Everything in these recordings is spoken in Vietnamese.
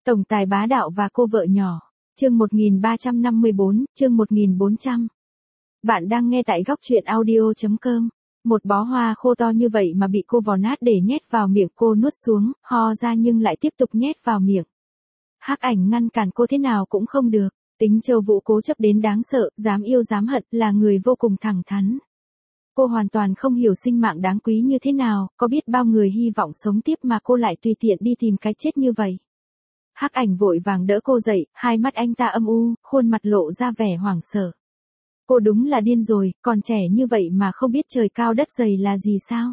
Tổng tài bá đạo và cô vợ nhỏ. Chương 1354, chương 1400. Bạn đang nghe tại góc truyện audio.com. Một bó hoa khô to như vậy mà bị cô vò nát để nhét vào miệng, cô nuốt xuống, ho ra nhưng lại tiếp tục nhét vào miệng. Hắc Ảnh ngăn cản cô thế nào cũng không được. Tính Châu Vũ cố chấp đến đáng sợ, dám yêu dám hận, là người vô cùng thẳng thắn. Cô hoàn toàn không hiểu sinh mạng đáng quý như thế nào, có biết bao người hy vọng sống tiếp mà cô lại tùy tiện đi tìm cái chết như vậy. Hắc Ảnh vội vàng đỡ cô dậy, hai mắt anh ta âm u, khuôn mặt lộ ra vẻ hoảng sợ. Cô đúng là điên rồi, còn trẻ như vậy mà không biết trời cao đất dày là gì sao?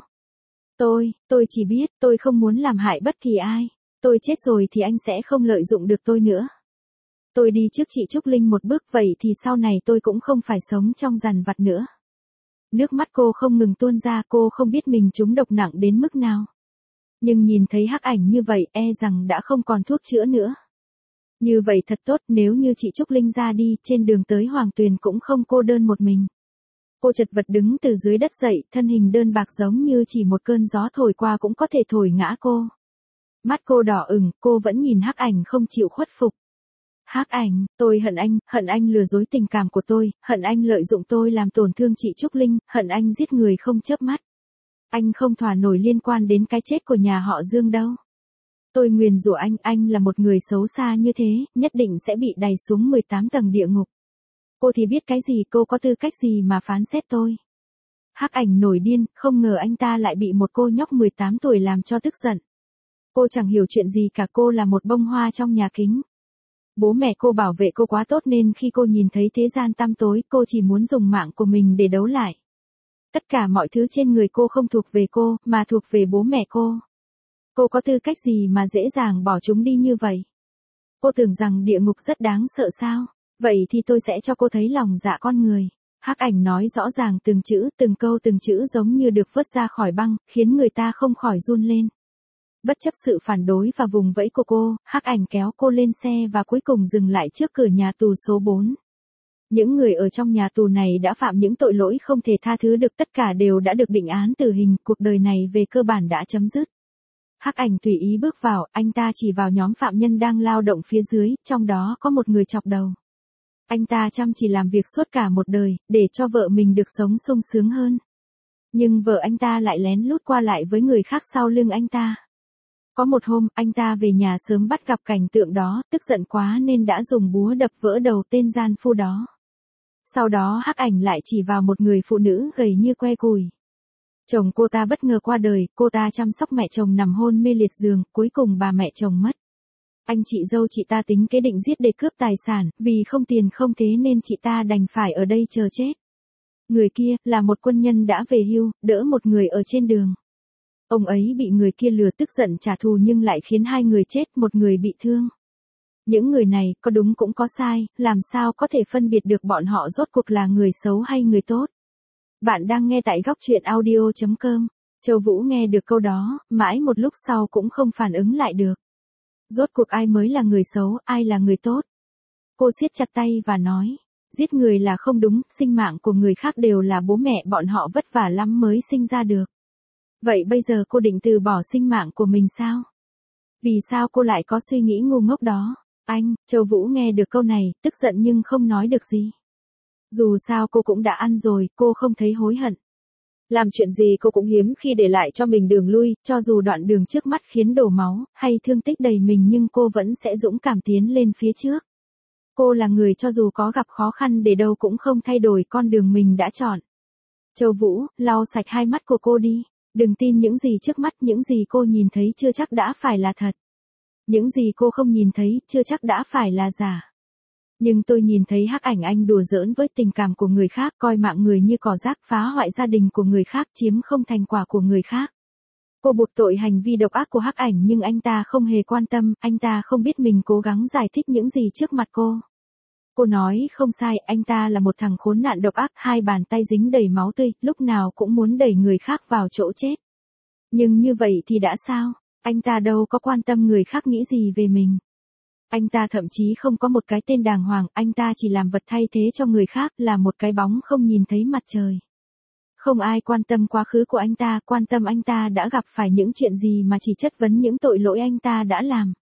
Tôi chỉ biết, tôi không muốn làm hại bất kỳ ai. Tôi chết rồi thì anh sẽ không lợi dụng được tôi nữa. Tôi đi trước chị Trúc Linh một bước, vậy thì sau này tôi cũng không phải sống trong dằn vặt nữa. Nước mắt cô không ngừng tuôn ra, cô không biết mình trúng độc nặng đến mức nào. Nhưng nhìn thấy Hắc Ảnh như vậy, e rằng đã không còn thuốc chữa nữa. Như vậy thật tốt, nếu như chị Trúc Linh ra đi, trên đường tới Hoàng Tuyền cũng không cô đơn một mình. Cô chật vật đứng từ dưới đất dậy, thân hình đơn bạc giống như chỉ một cơn gió thổi qua cũng có thể thổi ngã cô. Mắt cô đỏ ửng, cô vẫn nhìn Hắc Ảnh không chịu khuất phục. Hắc Ảnh, tôi hận anh lừa dối tình cảm của tôi, hận anh lợi dụng tôi làm tổn thương chị Trúc Linh, hận anh giết người không chớp mắt. Anh không thỏa nổi liên quan đến cái chết của nhà họ Dương đâu. Tôi nguyền rủa anh là một người xấu xa như thế, nhất định sẽ bị đày xuống 18 tầng địa ngục. Cô thì biết cái gì, cô có tư cách gì mà phán xét tôi. Hắc Ảnh nổi điên, không ngờ anh ta lại bị một cô nhóc 18 tuổi làm cho tức giận. Cô chẳng hiểu chuyện gì cả, cô là một bông hoa trong nhà kính. Bố mẹ cô bảo vệ cô quá tốt nên khi cô nhìn thấy thế gian tăm tối, cô chỉ muốn dùng mạng của mình để đấu lại. Tất cả mọi thứ trên người cô không thuộc về cô, mà thuộc về bố mẹ cô. Cô có tư cách gì mà dễ dàng bỏ chúng đi như vậy? Cô tưởng rằng địa ngục rất đáng sợ sao? Vậy thì tôi sẽ cho cô thấy lòng dạ con người. Hắc Ảnh nói rõ ràng từng chữ, từng câu từng chữ giống như được vớt ra khỏi băng, khiến người ta không khỏi run lên. Bất chấp sự phản đối và vùng vẫy của cô, Hắc Ảnh kéo cô lên xe và cuối cùng dừng lại trước cửa nhà tù số 4. Những người ở trong nhà tù này đã phạm những tội lỗi không thể tha thứ được, tất cả đều đã được định án tử hình, cuộc đời này về cơ bản đã chấm dứt. Hắc Ảnh tùy ý bước vào, anh ta chỉ vào nhóm phạm nhân đang lao động phía dưới, trong đó có một người chọc đầu. Anh ta chăm chỉ làm việc suốt cả một đời, để cho vợ mình được sống sung sướng hơn. Nhưng vợ anh ta lại lén lút qua lại với người khác sau lưng anh ta. Có một hôm, anh ta về nhà sớm bắt gặp cảnh tượng đó, tức giận quá nên đã dùng búa đập vỡ đầu tên gian phu đó. Sau đó Hắc Ảnh lại chỉ vào một người phụ nữ gầy như que củi. Chồng cô ta bất ngờ qua đời, cô ta chăm sóc mẹ chồng nằm hôn mê liệt giường, cuối cùng bà mẹ chồng mất. Anh chị dâu chị ta tính kế định giết để cướp tài sản, vì không tiền không thế nên chị ta đành phải ở đây chờ chết. Người kia, là một quân nhân đã về hưu, đỡ một người ở trên đường. Ông ấy bị người kia lừa, tức giận trả thù nhưng lại khiến hai người chết, một người bị thương. Những người này, có đúng cũng có sai, làm sao có thể phân biệt được bọn họ rốt cuộc là người xấu hay người tốt. Bạn đang nghe tại góc truyện audio.com. Châu Vũ nghe được câu đó, mãi một lúc sau cũng không phản ứng lại được. Rốt cuộc ai mới là người xấu, ai là người tốt? Cô siết chặt tay và nói, giết người là không đúng, sinh mạng của người khác đều là bố mẹ bọn họ vất vả lắm mới sinh ra được. Vậy bây giờ cô định từ bỏ sinh mạng của mình sao? Vì sao cô lại có suy nghĩ ngu ngốc đó? Châu Vũ nghe được câu này, tức giận nhưng không nói được gì. Dù sao cô cũng đã ăn rồi, cô không thấy hối hận. Làm chuyện gì cô cũng hiếm khi để lại cho mình đường lui, cho dù đoạn đường trước mắt khiến đổ máu, hay thương tích đầy mình nhưng cô vẫn sẽ dũng cảm tiến lên phía trước. Cô là người cho dù có gặp khó khăn để đâu cũng không thay đổi con đường mình đã chọn. Châu Vũ, lau sạch hai mắt của cô đi. Đừng tin những gì trước mắt, những gì cô nhìn thấy chưa chắc đã phải là thật. Những gì cô không nhìn thấy, chưa chắc đã phải là giả. Nhưng tôi nhìn thấy Hắc Ảnh anh đùa giỡn với tình cảm của người khác, coi mạng người như cỏ rác, phá hoại gia đình của người khác, chiếm không thành quả của người khác. Cô buộc tội hành vi độc ác của Hắc Ảnh nhưng anh ta không hề quan tâm, anh ta không biết mình cố gắng giải thích những gì trước mặt cô. Cô nói không sai, anh ta là một thằng khốn nạn độc ác, hai bàn tay dính đầy máu tươi, lúc nào cũng muốn đẩy người khác vào chỗ chết. Nhưng như vậy thì đã sao? Anh ta đâu có quan tâm người khác nghĩ gì về mình. Anh ta thậm chí không có một cái tên đàng hoàng, anh ta chỉ làm vật thay thế cho người khác, là một cái bóng không nhìn thấy mặt trời. Không ai quan tâm quá khứ của anh ta, quan tâm anh ta đã gặp phải những chuyện gì mà chỉ chất vấn những tội lỗi anh ta đã làm.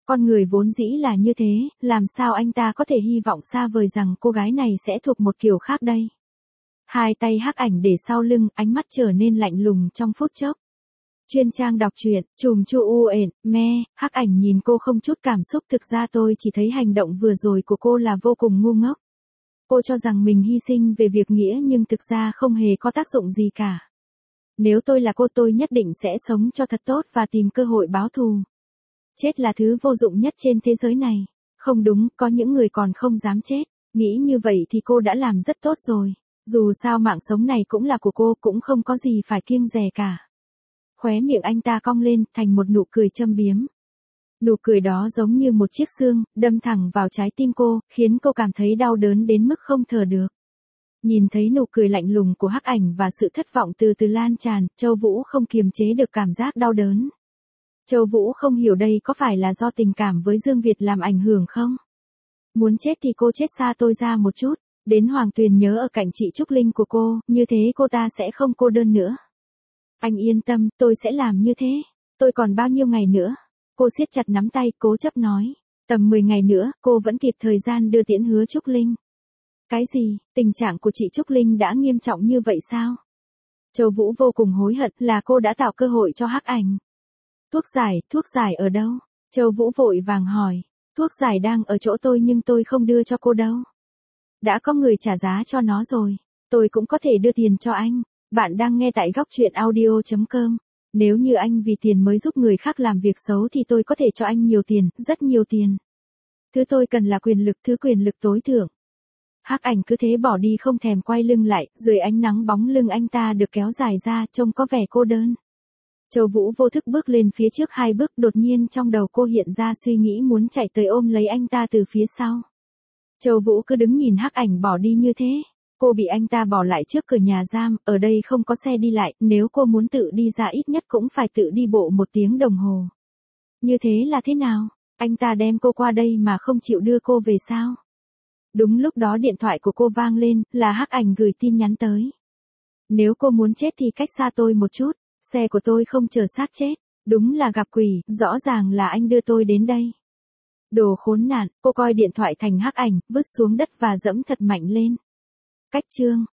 Con người vốn dĩ là như thế, làm sao anh ta có thể hy vọng xa vời rằng cô gái này sẽ thuộc một kiểu khác đây. Hai tay Hắc Ảnh để sau lưng, ánh mắt trở nên lạnh lùng trong phút chốc. Chuyên trang đọc truyện, chùm chu u ện, me, Hắc Ảnh nhìn cô không chút cảm xúc, thực ra tôi chỉ thấy hành động vừa rồi của cô là vô cùng ngu ngốc. Cô cho rằng mình hy sinh về việc nghĩa nhưng thực ra không hề có tác dụng gì cả. Nếu tôi là cô tôi nhất định sẽ sống cho thật tốt và tìm cơ hội báo thù. Chết là thứ vô dụng nhất trên thế giới này. Không đúng, có những người còn không dám chết. Nghĩ như vậy thì cô đã làm rất tốt rồi. Dù sao mạng sống này cũng là của cô, cũng không có gì phải kiêng dè cả. Khóe miệng anh ta cong lên thành một nụ cười châm biếm. Nụ cười đó giống như một chiếc xương, đâm thẳng vào trái tim cô, khiến cô cảm thấy đau đớn đến mức không thở được. Nhìn thấy nụ cười lạnh lùng của Hắc Ảnh và sự thất vọng từ từ lan tràn, Châu Vũ không kiềm chế được cảm giác đau đớn. Châu Vũ không hiểu đây có phải là do tình cảm với Dương Việt làm ảnh hưởng không? Muốn chết thì cô chết xa tôi ra một chút, đến Hoàng Tuyền nhớ ở cạnh chị Trúc Linh của cô, như thế cô ta sẽ không cô đơn nữa. Anh yên tâm, tôi sẽ làm như thế. Tôi còn bao nhiêu ngày nữa? Cô siết chặt nắm tay, cố chấp nói. Tầm 10 ngày nữa, cô vẫn kịp thời gian đưa tiễn Hứa Trúc Linh. Cái gì, tình trạng của chị Trúc Linh đã nghiêm trọng như vậy sao? Châu Vũ vô cùng hối hận là cô đã tạo cơ hội cho Hắc Ảnh. Thuốc giải ở đâu? Châu Vũ vội vàng hỏi. Thuốc giải đang ở chỗ tôi nhưng tôi không đưa cho cô đâu. Đã có người trả giá cho nó rồi. Tôi cũng có thể đưa tiền cho anh. Bạn đang nghe tại góc truyện audio.com. Nếu như anh vì tiền mới giúp người khác làm việc xấu thì tôi có thể cho anh nhiều tiền, rất nhiều tiền. Thứ tôi cần là quyền lực, thứ quyền lực tối thượng. Hắc Ảnh cứ thế bỏ đi không thèm quay lưng lại, dưới ánh nắng bóng lưng anh ta được kéo dài ra, trông có vẻ cô đơn. Châu Vũ vô thức bước lên phía trước 2 bước, đột nhiên trong đầu cô hiện ra suy nghĩ muốn chạy tới ôm lấy anh ta từ phía sau. Châu Vũ cứ đứng nhìn Hắc Ảnh bỏ đi như thế. Cô bị anh ta bỏ lại trước cửa nhà giam, ở đây không có xe đi lại, nếu cô muốn tự đi ra ít nhất cũng phải tự đi bộ 1 tiếng đồng hồ. Như thế là thế nào? Anh ta đem cô qua đây mà không chịu đưa cô về sao? Đúng lúc đó điện thoại của cô vang lên, là Hắc Ảnh gửi tin nhắn tới. Nếu cô muốn chết thì cách xa tôi một chút, xe của tôi không chờ xác chết, đúng là gặp quỷ, rõ ràng là anh đưa tôi đến đây. Đồ khốn nạn, cô coi điện thoại thành Hắc Ảnh, vứt xuống đất và dẫm thật mạnh lên. Cách chương